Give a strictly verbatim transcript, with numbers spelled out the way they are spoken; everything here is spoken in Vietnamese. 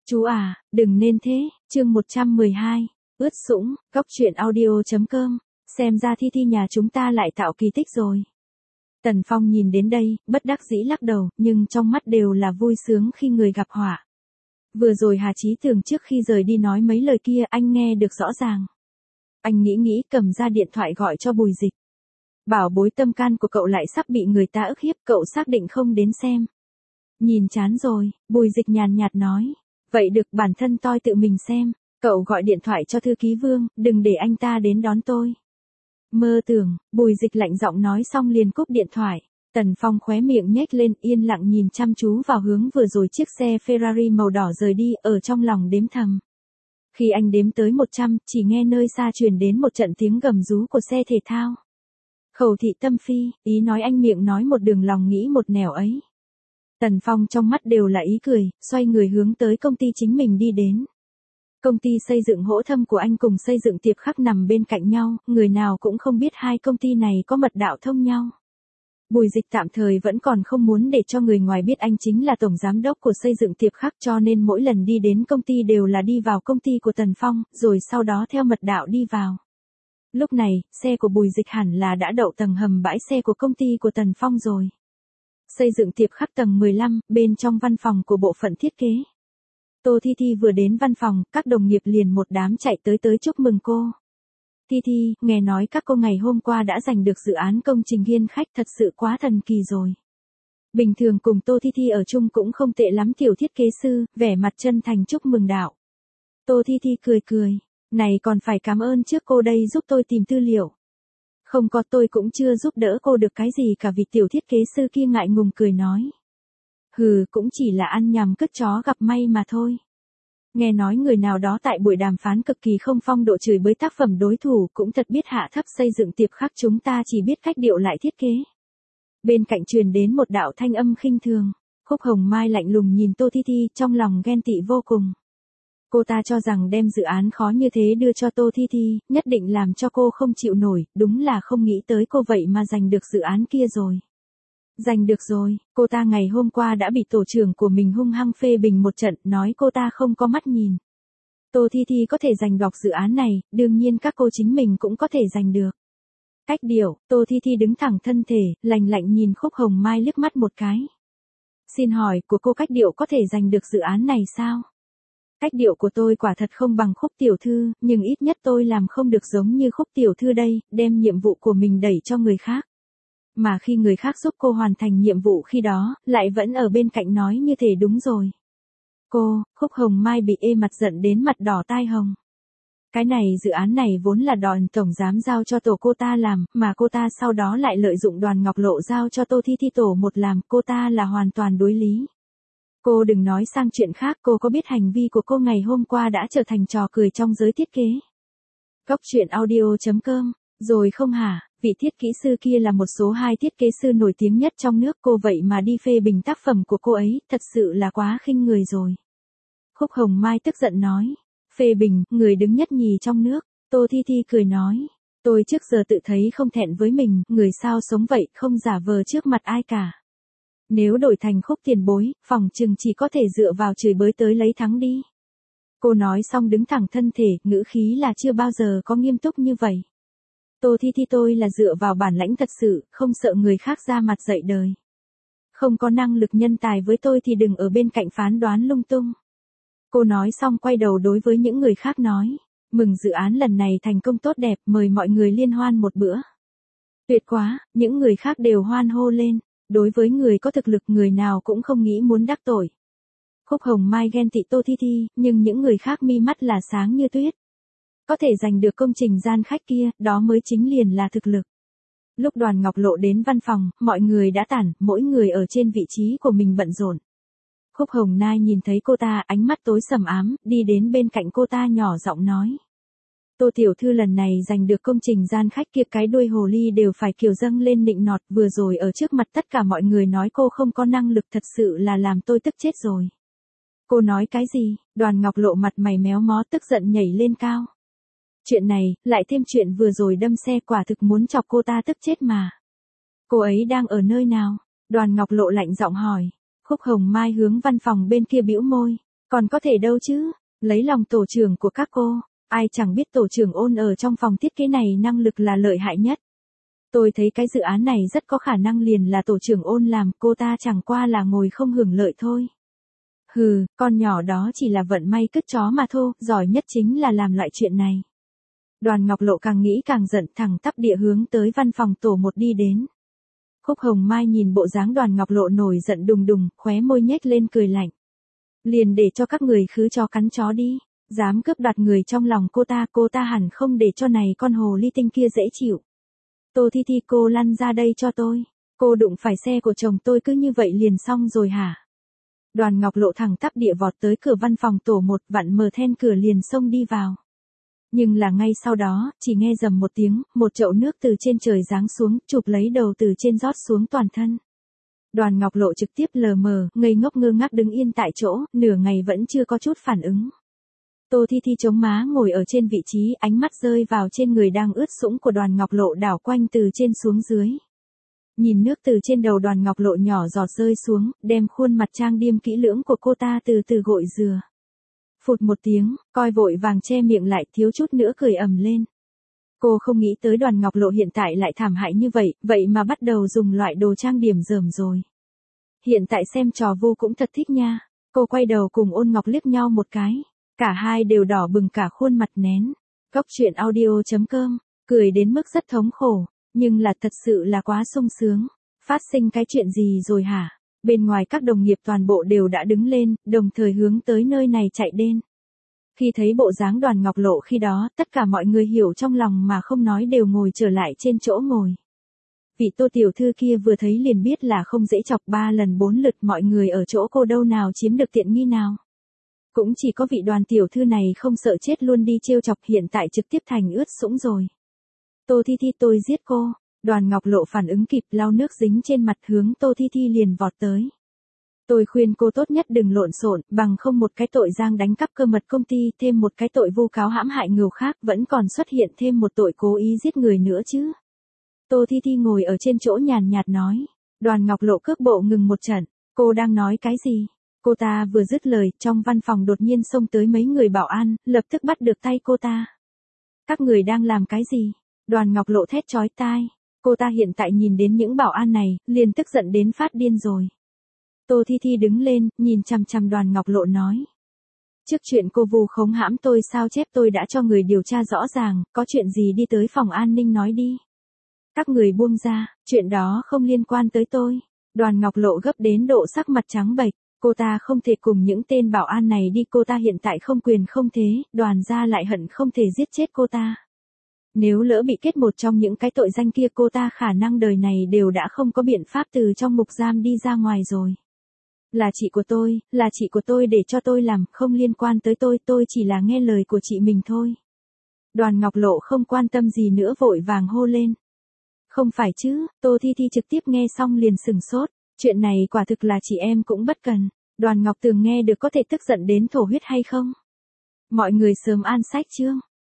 Chú à, đừng nên thế, chương một trăm mười hai, ướt sũng, góc truyện audio.com, xem ra Thi Thi nhà chúng ta lại tạo kỳ tích rồi. Tần Phong nhìn đến đây, bất đắc dĩ lắc đầu, nhưng trong mắt đều là vui sướng khi người gặp họa. Vừa rồi Hà Chí Tường trước khi rời đi nói mấy lời kia anh nghe được rõ ràng. Anh nghĩ nghĩ cầm ra điện thoại gọi cho Bùi Dịch. Bảo bối tâm can của cậu lại sắp bị người ta ức hiếp, cậu xác định không đến xem. Nhìn chán rồi, Bùi Dịch nhàn nhạt nói. Vậy được, bản thân tôi tự mình xem, cậu gọi điện thoại cho thư ký Vương, đừng để anh ta đến đón tôi. Mơ tưởng, Bùi Dịch lạnh giọng nói xong liền cúp điện thoại. Tần Phong khóe miệng nhếch lên, yên lặng nhìn chăm chú vào hướng vừa rồi chiếc xe Ferrari màu đỏ rời đi, ở trong lòng đếm thầm. Khi anh đếm tới một trăm, chỉ nghe nơi xa truyền đến một trận tiếng gầm rú của xe thể thao. Khẩu thị tâm phi, ý nói anh miệng nói một đường lòng nghĩ một nẻo ấy. Tần Phong trong mắt đều là ý cười, xoay người hướng tới công ty chính mình đi đến. Công ty xây dựng Hỗ Thâm của anh cùng xây dựng Tiệp Khắc nằm bên cạnh nhau, người nào cũng không biết hai công ty này có mật đạo thông nhau. Bùi Dịch tạm thời vẫn còn không muốn để cho người ngoài biết anh chính là tổng giám đốc của xây dựng Tiệp Khắc, cho nên mỗi lần đi đến công ty đều là đi vào công ty của Tần Phong, rồi sau đó theo mật đạo đi vào. Lúc này, xe của Bùi Dịch hẳn là đã đậu tầng hầm bãi xe của công ty của Tần Phong rồi. Xây dựng Tiệp Khắc tầng mười lăm, bên trong văn phòng của bộ phận thiết kế. Tô Thi Thi vừa đến văn phòng, các đồng nghiệp liền một đám chạy tới tới chúc mừng cô. Thi Thi, nghe nói các cô ngày hôm qua đã giành được dự án công trình Hiên Khách, thật sự quá thần kỳ rồi. Bình thường cùng Tô Thi Thi ở chung cũng không tệ lắm, tiểu thiết kế sư, vẻ mặt chân thành chúc mừng đạo. Tô Thi Thi cười cười, này còn phải cảm ơn trước cô đây giúp tôi tìm tư liệu. Không có, tôi cũng chưa giúp đỡ cô được cái gì cả, vì tiểu thiết kế sư kia ngại ngùng cười nói. Hừ, cũng chỉ là ăn nhằm cứt chó gặp may mà thôi. Nghe nói người nào đó tại buổi đàm phán cực kỳ không phong độ chửi bới tác phẩm đối thủ, cũng thật biết hạ thấp xây dựng Tiệp Khắc, chúng ta chỉ biết cách điệu lại thiết kế. Bên cạnh truyền đến một đạo thanh âm khinh thường. Khúc Hồng Mai lạnh lùng nhìn Tô Thi Thi, trong lòng ghen tị vô cùng. Cô ta cho rằng đem dự án khó như thế đưa cho Tô Thi Thi, nhất định làm cho cô không chịu nổi, đúng là không nghĩ tới cô vậy mà giành được dự án kia rồi. Giành được rồi, cô ta ngày hôm qua đã bị tổ trưởng của mình hung hăng phê bình một trận, nói cô ta không có mắt nhìn. Tô Thi Thi có thể giành đọc dự án này, đương nhiên các cô chính mình cũng có thể giành được. Cách điệu, Tô Thi Thi đứng thẳng thân thể, lạnh lạnh nhìn Khúc Hồng Mai liếc mắt một cái. Xin hỏi, của cô cách điệu có thể giành được dự án này sao? Cách điệu của tôi quả thật không bằng Khúc tiểu thư, nhưng ít nhất tôi làm không được giống như Khúc tiểu thư đây, đem nhiệm vụ của mình đẩy cho người khác. Mà khi người khác giúp cô hoàn thành nhiệm vụ khi đó, lại vẫn ở bên cạnh nói như thế đúng rồi. Cô, Khúc Hồng Mai bị ê mặt giận đến mặt đỏ tai hồng. Cái này dự án này vốn là Đoàn tổng giám giao cho tổ cô ta làm, mà cô ta sau đó lại lợi dụng Đoàn Ngọc Lộ giao cho Tô Thi Thi tổ một làm, cô ta là hoàn toàn đối lý. Cô đừng nói sang chuyện khác, cô có biết hành vi của cô ngày hôm qua đã trở thành trò cười trong giới thiết kế? Góc truyện audio.com, rồi không hả? Vị thiết kỹ sư kia là một số hai thiết kế sư nổi tiếng nhất trong nước, cô vậy mà đi phê bình tác phẩm của cô ấy, thật sự là quá khinh người rồi. Khúc Hồng Mai tức giận nói, phê bình, người đứng nhất nhì trong nước. Tô Thi Thi cười nói, tôi trước giờ tự thấy không thẹn với mình, người sao sống vậy, không giả vờ trước mặt ai cả. Nếu đổi thành Khúc tiền bối, phòng chừng chỉ có thể dựa vào chửi bới tới lấy thắng đi. Cô nói xong đứng thẳng thân thể, ngữ khí là chưa bao giờ có nghiêm túc như vậy. Tô Thi Thi, tôi là dựa vào bản lãnh thật sự, không sợ người khác ra mặt dạy đời. Không có năng lực nhân tài với tôi thì đừng ở bên cạnh phán đoán lung tung. Cô nói xong quay đầu đối với những người khác nói, mừng dự án lần này thành công tốt đẹp, mời mọi người liên hoan một bữa. Tuyệt quá, những người khác đều hoan hô lên, đối với người có thực lực người nào cũng không nghĩ muốn đắc tội. Khúc Hồng Mai ghen tị Tô Thi Thi, nhưng những người khác mi mắt là sáng như tuyết. Có thể giành được công trình Gian Khách kia, đó mới chính liền là thực lực. Lúc Đoàn Ngọc Lộ đến văn phòng, mọi người đã tản, mỗi người ở trên vị trí của mình bận rộn. Khúc Hồng Nai nhìn thấy cô ta, ánh mắt tối sầm ám, đi đến bên cạnh cô ta nhỏ giọng nói. Tô tiểu thư lần này giành được công trình Gian Khách kia, cái đuôi hồ ly đều phải kiều dâng lên nịnh nọt, vừa rồi ở trước mặt tất cả mọi người nói cô không có năng lực, thật sự là làm tôi tức chết rồi. Cô nói cái gì? Đoàn Ngọc Lộ mặt mày méo mó tức giận nhảy lên cao. Chuyện này, lại thêm chuyện vừa rồi đâm xe, quả thực muốn chọc cô ta tức chết mà. Cô ấy đang ở nơi nào? Đoàn Ngọc Lộ lạnh giọng hỏi. Khúc Hồng Mai hướng văn phòng bên kia bĩu môi. Còn có thể đâu chứ, lấy lòng tổ trưởng của các cô, ai chẳng biết tổ trưởng Ôn ở trong phòng thiết kế này năng lực là lợi hại nhất. Tôi thấy cái dự án này rất có khả năng liền là tổ trưởng Ôn làm, cô ta chẳng qua là ngồi không hưởng lợi thôi. Hừ, con nhỏ đó chỉ là vận may cứt chó mà thôi, giỏi nhất chính là làm loại chuyện này. Đoàn Ngọc Lộ càng nghĩ càng giận, thẳng tắp địa hướng tới văn phòng tổ một đi đến. Khúc Hồng Mai nhìn bộ dáng Đoàn Ngọc Lộ nổi giận đùng đùng, khóe môi nhếch lên cười lạnh. Liền để cho các người khứ chó cắn chó đi, dám cướp đoạt người trong lòng cô ta, cô ta hẳn không để cho này con hồ ly tinh kia dễ chịu. Tô Thi Thi, cô lăn ra đây cho tôi, cô đụng phải xe của chồng tôi cứ như vậy liền xong rồi hả? Đoàn Ngọc Lộ thẳng tắp địa vọt tới cửa văn phòng tổ một, vặn mở then cửa liền xông đi vào. Nhưng là ngay sau đó, chỉ nghe rầm một tiếng, một chậu nước từ trên trời giáng xuống, chụp lấy đầu từ trên rót xuống toàn thân. Đoàn Ngọc Lộ trực tiếp lờ mờ, ngây ngốc ngơ ngác đứng yên tại chỗ, nửa ngày vẫn chưa có chút phản ứng. Tô Thi Thi chống má ngồi ở trên vị trí, ánh mắt rơi vào trên người đang ướt sũng của Đoàn Ngọc Lộ đảo quanh từ trên xuống dưới. Nhìn nước từ trên đầu Đoàn Ngọc Lộ nhỏ giọt rơi xuống, đem khuôn mặt trang điểm kỹ lưỡng của cô ta từ từ gội rửa. Phụt một tiếng, coi vội vàng che miệng lại, thiếu chút nữa cười ầm lên. Cô không nghĩ tới Đoàn Ngọc Lộ hiện tại lại thảm hại như vậy, vậy mà bắt đầu dùng loại đồ trang điểm rườm rồi. Hiện tại xem trò vu cũng thật thích nha. Cô quay đầu cùng Ôn Ngọc liếc nhau một cái. Cả hai đều đỏ bừng cả khuôn mặt nén. Cóc truyện audio chấm com, cười đến mức rất thống khổ, nhưng là thật sự là quá sung sướng. Phát sinh cái chuyện gì rồi hả? Bên ngoài các đồng nghiệp toàn bộ đều đã đứng lên, đồng thời hướng tới nơi này chạy đến. Khi thấy bộ dáng Đoàn Ngọc Lộ khi đó, tất cả mọi người hiểu trong lòng mà không nói đều ngồi trở lại trên chỗ ngồi. Vị Tô tiểu thư kia vừa thấy liền biết là không dễ chọc, ba lần bốn lượt mọi người ở chỗ cô đâu nào chiếm được tiện nghi nào. Cũng chỉ có vị Đoàn tiểu thư này không sợ chết luôn đi trêu chọc, hiện tại trực tiếp thành ướt sũng rồi. Tô Thi Thi, tôi giết cô. Đoàn Ngọc Lộ phản ứng kịp, lau nước dính trên mặt hướng Tô Thi Thi liền vọt tới. Tôi khuyên cô tốt nhất đừng lộn xộn, bằng không một cái tội giang đánh cắp cơ mật công ty, thêm một cái tội vu cáo hãm hại người khác, vẫn còn xuất hiện thêm một tội cố ý giết người nữa chứ. Tô Thi Thi ngồi ở trên chỗ nhàn nhạt nói. Đoàn Ngọc Lộ cước bộ ngừng một trận, cô đang nói cái gì? Cô ta vừa dứt lời, trong văn phòng đột nhiên xông tới mấy người bảo an, lập tức bắt được tay cô ta. Các người đang làm cái gì? Đoàn Ngọc Lộ thét chói tai. Cô ta hiện tại nhìn đến những bảo an này, liền tức giận đến phát điên rồi. Tô Thi Thi đứng lên, nhìn chằm chằm Đoàn Ngọc Lộ nói. Trước chuyện cô vu khống hãm tôi sao chép tôi đã cho người điều tra rõ ràng, có chuyện gì đi tới phòng an ninh nói đi. Các người buông ra, chuyện đó không liên quan tới tôi. Đoàn Ngọc Lộ gấp đến độ sắc mặt trắng bệch, cô ta không thể cùng những tên bảo an này đi, cô ta hiện tại không quyền không thế, Đoàn gia lại hận không thể giết chết cô ta. Nếu lỡ bị kết một trong những cái tội danh kia, cô ta khả năng đời này đều đã không có biện pháp từ trong ngục giam đi ra ngoài rồi. Là chị của tôi, là chị của tôi để cho tôi làm, không liên quan tới tôi, tôi chỉ là nghe lời của chị mình thôi. Đoàn Ngọc Lộ không quan tâm gì nữa vội vàng hô lên. Không phải chứ, Tô Thi Thi trực tiếp nghe xong liền sừng sốt, chuyện này quả thực là chị em cũng bất cần. Đoàn Ngọc Tường nghe được có thể tức giận đến thổ huyết hay không? Mọi người sớm an sách chương.